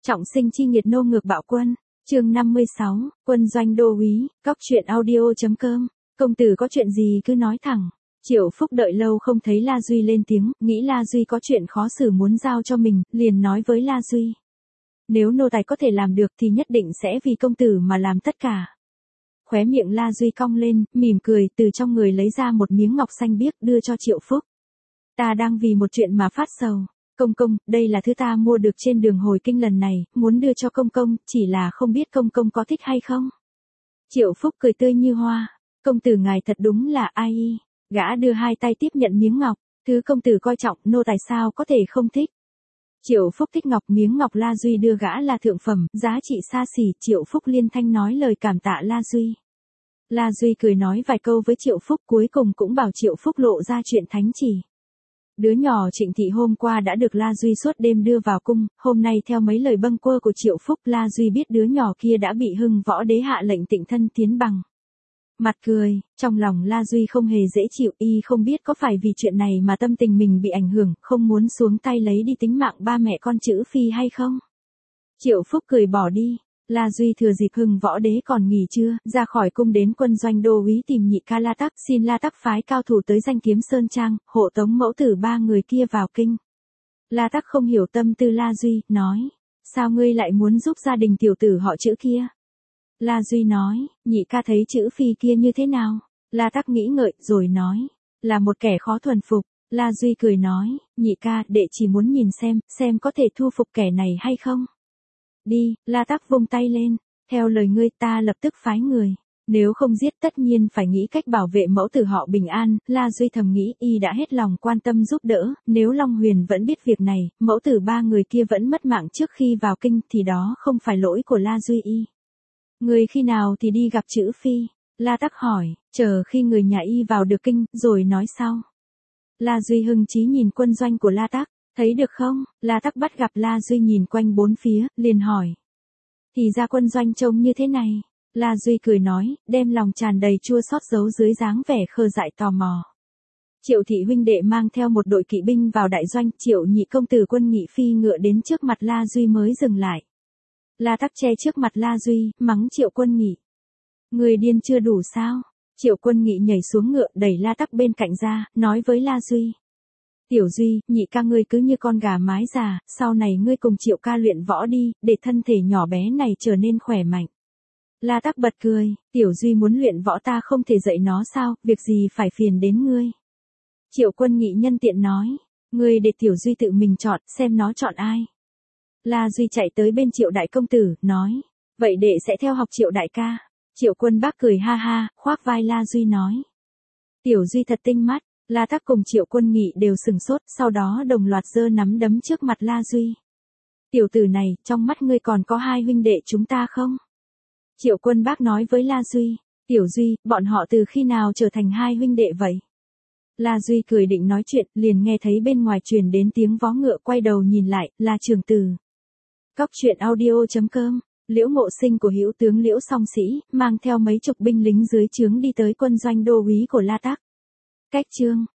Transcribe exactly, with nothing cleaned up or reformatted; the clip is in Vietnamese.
Trọng sinh chi nghiệt nô ngược bạo quân, chương năm mươi sáu, quân doanh đô úy, góc truyện audio.com, công tử có chuyện gì cứ nói thẳng. Triệu Phúc đợi lâu không thấy La Duy lên tiếng, nghĩ La Duy có chuyện khó xử muốn giao cho mình, liền nói với La Duy. Nếu nô tài có thể làm được thì nhất định sẽ vì công tử mà làm tất cả. Khóe miệng La Duy cong lên, mỉm cười, từ trong người lấy ra một miếng ngọc xanh biếc đưa cho Triệu Phúc. Ta đang vì một chuyện mà phát sầu. Công công, đây là thứ ta mua được trên đường hồi kinh lần này, muốn đưa cho công công, chỉ là không biết công công có thích hay không. Triệu Phúc cười tươi như hoa. Công tử ngài thật đúng là ai y. Gã đưa hai tay tiếp nhận miếng ngọc, thứ công tử coi trọng, nô tài sao có thể không thích. Triệu Phúc thích ngọc, miếng ngọc La Duy đưa gã là thượng phẩm, giá trị xa xỉ. Triệu Phúc liên thanh nói lời cảm tạ La Duy. La Duy cười nói vài câu với Triệu Phúc, cuối cùng cũng bảo Triệu Phúc lộ ra chuyện thánh chỉ. Đứa nhỏ Trịnh Thị hôm qua đã được La Duy suốt đêm đưa vào cung, hôm nay theo mấy lời bâng quơ của Triệu Phúc, La Duy biết đứa nhỏ kia đã bị Hưng Võ Đế hạ lệnh tịnh thân tiến bằng. Mặt cười, trong lòng La Duy không hề dễ chịu, y không biết có phải vì chuyện này mà tâm tình mình bị ảnh hưởng, không muốn xuống tay lấy đi tính mạng ba mẹ con chữ Phi hay không. Triệu Phúc cười bỏ đi. La Duy thừa dịp Hưng Võ Đế còn nghỉ trưa, ra khỏi cung đến quân doanh đô úy tìm nhị ca La Tắc, xin La Tắc phái cao thủ tới danh kiếm Sơn Trang, hộ tống mẫu tử ba người kia vào kinh. La Tắc không hiểu tâm tư La Duy, nói, sao ngươi lại muốn giúp gia đình tiểu tử họ chữ kia? La Duy nói, nhị ca thấy chữ Phi kia như thế nào? La Tắc nghĩ ngợi, rồi nói, là một kẻ khó thuần phục. La Duy cười nói, nhị ca, đệ chỉ muốn nhìn xem, xem có thể thu phục kẻ này hay không. Đi, La Tắc vung tay lên, theo lời ngươi ta lập tức phái người, nếu không giết tất nhiên phải nghĩ cách bảo vệ mẫu tử họ bình an. La Duy thầm nghĩ y đã hết lòng quan tâm giúp đỡ, nếu Long Huyền vẫn biết việc này, mẫu tử ba người kia vẫn mất mạng trước khi vào kinh thì đó không phải lỗi của La Duy y. Người khi nào thì đi gặp chữ Phi? La Tắc hỏi, chờ khi người nhà y vào được kinh, rồi nói sau. La Duy hưng chí nhìn quân doanh của La Tắc. Thấy được không? La Tắc bắt gặp La Duy nhìn quanh bốn phía, liền hỏi. Thì ra quân doanh trông như thế này. La Duy cười nói, đem lòng tràn đầy chua xót giấu dưới dáng vẻ khờ dại tò mò. Triệu thị huynh đệ mang theo một đội kỵ binh vào đại doanh, Triệu nhị công tử Quân Nghị phi ngựa đến trước mặt La Duy mới dừng lại. La Tắc che trước mặt La Duy, mắng Triệu Quân Nghị. Người điên chưa đủ sao? Triệu Quân Nghị nhảy xuống ngựa đẩy La Tắc bên cạnh ra, nói với La Duy. Tiểu Duy, nhị ca ngươi cứ như con gà mái già, sau này ngươi cùng Triệu ca luyện võ đi, để thân thể nhỏ bé này trở nên khỏe mạnh. La Tắc bật cười, Tiểu Duy muốn luyện võ ta không thể dạy nó sao, việc gì phải phiền đến ngươi. Triệu Quân Nghị nhân tiện nói, ngươi để Tiểu Duy tự mình chọn, xem nó chọn ai. La Duy chạy tới bên Triệu đại công tử, nói, vậy đệ sẽ theo học Triệu đại ca. Triệu Quân bác cười ha ha, khoác vai La Duy nói. Tiểu Duy thật tinh mắt. La Tắc cùng Triệu Quân Nghị đều sừng sốt, sau đó đồng loạt giơ nắm đấm trước mặt La Duy. Tiểu tử này, trong mắt ngươi còn có hai huynh đệ chúng ta không? Triệu Quân bác nói với La Duy. Tiểu Duy, bọn họ từ khi nào trở thành hai huynh đệ vậy? La Duy cười định nói chuyện, liền nghe thấy bên ngoài truyền đến tiếng vó ngựa, quay đầu nhìn lại, là Trường Từ. Góc truyện audio.com, Liễu Ngộ Sinh của hữu tướng Liễu Song Sĩ, mang theo mấy chục binh lính dưới trướng đi tới quân doanh đô úy của La Tắc. Cách chương